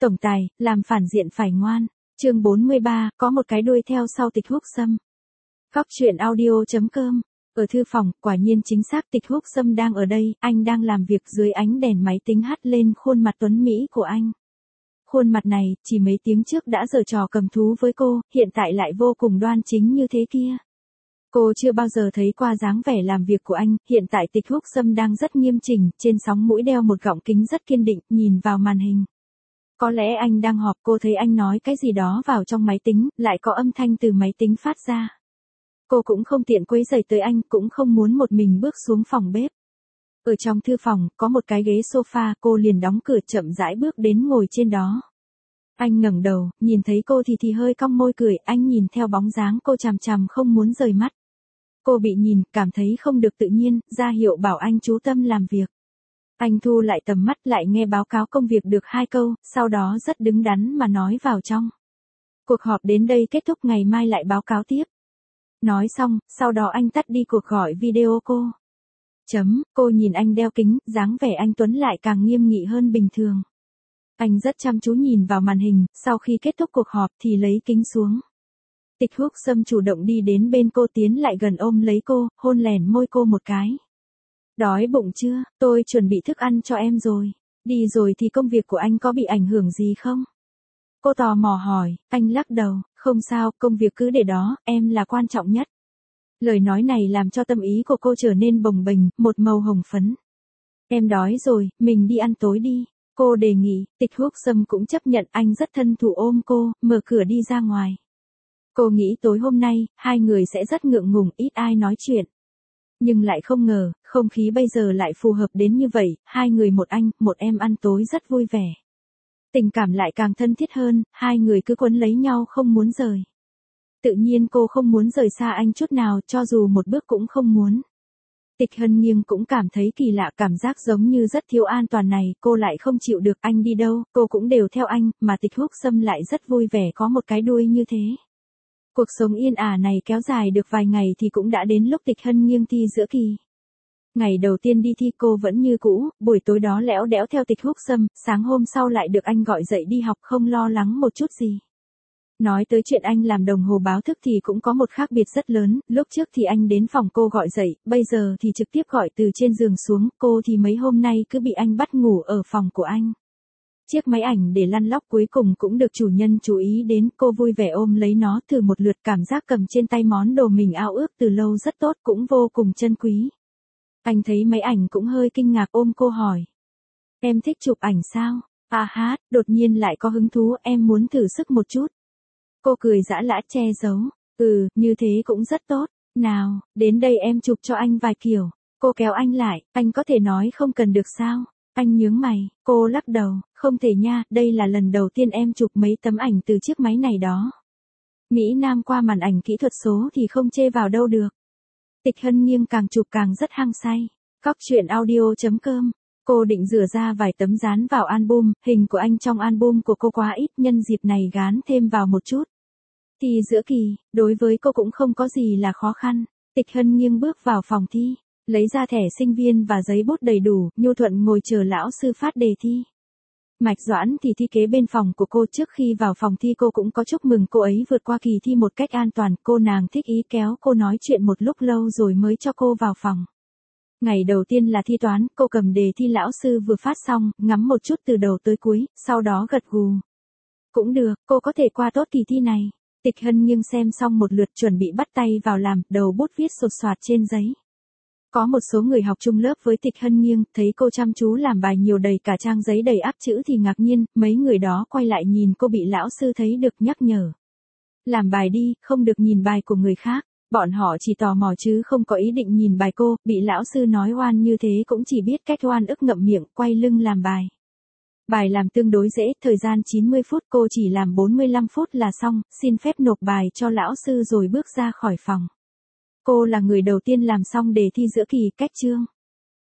Tổng tài, làm phản diện phải ngoan. Chương 43, có một cái đuôi theo sau Tịch Húc Sâm. Góc truyện audio.com. Ở thư phòng, quả nhiên chính xác Tịch Húc Sâm đang ở đây, anh đang làm việc dưới ánh đèn máy tính hắt lên khuôn mặt tuấn mỹ của anh. Khuôn mặt này, chỉ mấy tiếng trước đã giở trò cầm thú với cô, hiện tại lại vô cùng đoan chính như thế kia. Cô chưa bao giờ thấy qua dáng vẻ làm việc của anh, hiện tại Tịch Húc Sâm đang rất nghiêm chỉnh, trên sóng mũi đeo một gọng kính rất kiên định, nhìn vào màn hình. Có lẽ anh đang họp, cô thấy anh nói cái gì đó vào trong máy tính, lại có âm thanh từ máy tính phát ra. Cô cũng không tiện quấy rầy tới anh, cũng không muốn một mình bước xuống phòng bếp. Ở trong thư phòng, có một cái ghế sofa, cô liền đóng cửa chậm rãi bước đến ngồi trên đó. Anh ngẩng đầu, nhìn thấy cô thì hơi cong môi cười, anh nhìn theo bóng dáng cô chằm chằm không muốn rời mắt. Cô bị nhìn, cảm thấy không được tự nhiên, ra hiệu bảo anh chú tâm làm việc. Anh thu lại tầm mắt lại nghe báo cáo công việc được 2 câu, sau đó rất đứng đắn mà nói vào trong. Cuộc họp đến đây kết thúc, ngày mai lại báo cáo tiếp. Nói xong, sau đó anh tắt đi cuộc gọi video cô. Cô nhìn anh đeo kính, dáng vẻ anh tuấn lại càng nghiêm nghị hơn bình thường. Anh rất chăm chú nhìn vào màn hình, sau khi kết thúc cuộc họp thì lấy kính xuống. Tịch Húc Sâm chủ động đi đến bên cô, tiến lại gần ôm lấy cô, hôn lèn môi cô một cái. Đói bụng chưa, tôi chuẩn bị thức ăn cho em rồi. Đi rồi thì công việc của anh có bị ảnh hưởng gì không? Cô tò mò hỏi, anh lắc đầu, không sao, công việc cứ để đó, em là quan trọng nhất. Lời nói này làm cho tâm ý của cô trở nên bồng bềnh, một màu hồng phấn. Em đói rồi, mình đi ăn tối đi. Cô đề nghị, Tịch Húc Sâm cũng chấp nhận, anh rất thân thủ ôm cô, mở cửa đi ra ngoài. Cô nghĩ tối hôm nay, hai người sẽ rất ngượng ngùng, ít ai nói chuyện. Nhưng lại không ngờ, không khí bây giờ lại phù hợp đến như vậy, hai người một anh, một em ăn tối rất vui vẻ. Tình cảm lại càng thân thiết hơn, hai người cứ quấn lấy nhau không muốn rời. Tự nhiên cô không muốn rời xa anh chút nào, cho dù một bước cũng không muốn. Tịch Hân Nghiêng cũng cảm thấy kỳ lạ, cảm giác giống như rất thiếu an toàn này, cô lại không chịu được, anh đi đâu, cô cũng đều theo anh, mà Tịch Húc Sâm lại rất vui vẻ có một cái đuôi như thế. Cuộc sống yên ả này kéo dài được vài ngày thì cũng đã đến lúc Tịch Hân Nghiêng thi giữa kỳ. Ngày đầu tiên đi thi cô vẫn như cũ, buổi tối đó lẽo đẽo theo Tịch Húc Sâm, sáng hôm sau lại được anh gọi dậy đi học, không lo lắng một chút gì. Nói tới chuyện anh làm đồng hồ báo thức thì cũng có một khác biệt rất lớn, lúc trước thì anh đến phòng cô gọi dậy, bây giờ thì trực tiếp gọi từ trên giường xuống, cô thì mấy hôm nay cứ bị anh bắt ngủ ở phòng của anh. Chiếc máy ảnh để lăn lóc cuối cùng cũng được chủ nhân chú ý đến, cô vui vẻ ôm lấy nó thử một lượt, cảm giác cầm trên tay món đồ mình ao ước từ lâu rất tốt, cũng vô cùng chân quý. Anh thấy máy ảnh cũng hơi kinh ngạc, ôm cô hỏi. Em thích chụp ảnh sao? Đột nhiên lại có hứng thú, em muốn thử sức một chút. Cô cười giã lã che giấu. Như thế cũng rất tốt. Nào, đến đây em chụp cho anh vài kiểu. Cô kéo anh lại, anh có thể nói không cần được sao? Anh nhướng mày, cô lắc đầu, không thể nha, đây là lần đầu tiên em chụp mấy tấm ảnh từ chiếc máy này đó. Mỹ Nam qua màn ảnh kỹ thuật số thì không chê vào đâu được. Tịch Hân Nghiêng càng chụp càng rất hăng say. Góc truyện audio.com. Cô định rửa ra vài tấm dán vào album, hình của anh trong album của cô quá ít, nhân dịp này gán thêm vào một chút. Thì giữa kỳ, đối với cô cũng không có gì là khó khăn. Tịch Hân Nghiêng bước vào phòng thi, lấy ra thẻ sinh viên và giấy bút đầy đủ, nhu thuận ngồi chờ lão sư phát đề thi. Mạch Doãn thì thi kế bên phòng của cô, trước khi vào phòng thi cô cũng có chúc mừng cô ấy vượt qua kỳ thi một cách an toàn, cô nàng thích ý kéo cô nói chuyện một lúc lâu rồi mới cho cô vào phòng. Ngày đầu tiên là thi toán, cô cầm đề thi lão sư vừa phát xong, ngắm một chút từ đầu tới cuối, sau đó gật gù. Cũng được, cô có thể qua tốt kỳ thi này. Tịch Hân Nghiêng xem xong một lượt chuẩn bị bắt tay vào làm, đầu bút viết sột soạt trên giấy. Có một số người học chung lớp với Tịch Hân Nghiêng, thấy cô chăm chú làm bài nhiều đầy cả trang giấy đầy ắp chữ thì ngạc nhiên, mấy người đó quay lại nhìn cô, bị lão sư thấy được nhắc nhở. Làm bài đi, không được nhìn bài của người khác. Bọn họ chỉ tò mò chứ không có ý định nhìn bài cô, bị lão sư nói oan như thế cũng chỉ biết cách oan ức ngậm miệng, quay lưng làm bài. Bài làm tương đối dễ, thời gian 90 phút, cô chỉ làm 45 phút là xong, xin phép nộp bài cho lão sư rồi bước ra khỏi phòng. Cô là người đầu tiên làm xong đề thi giữa kỳ, cách chương.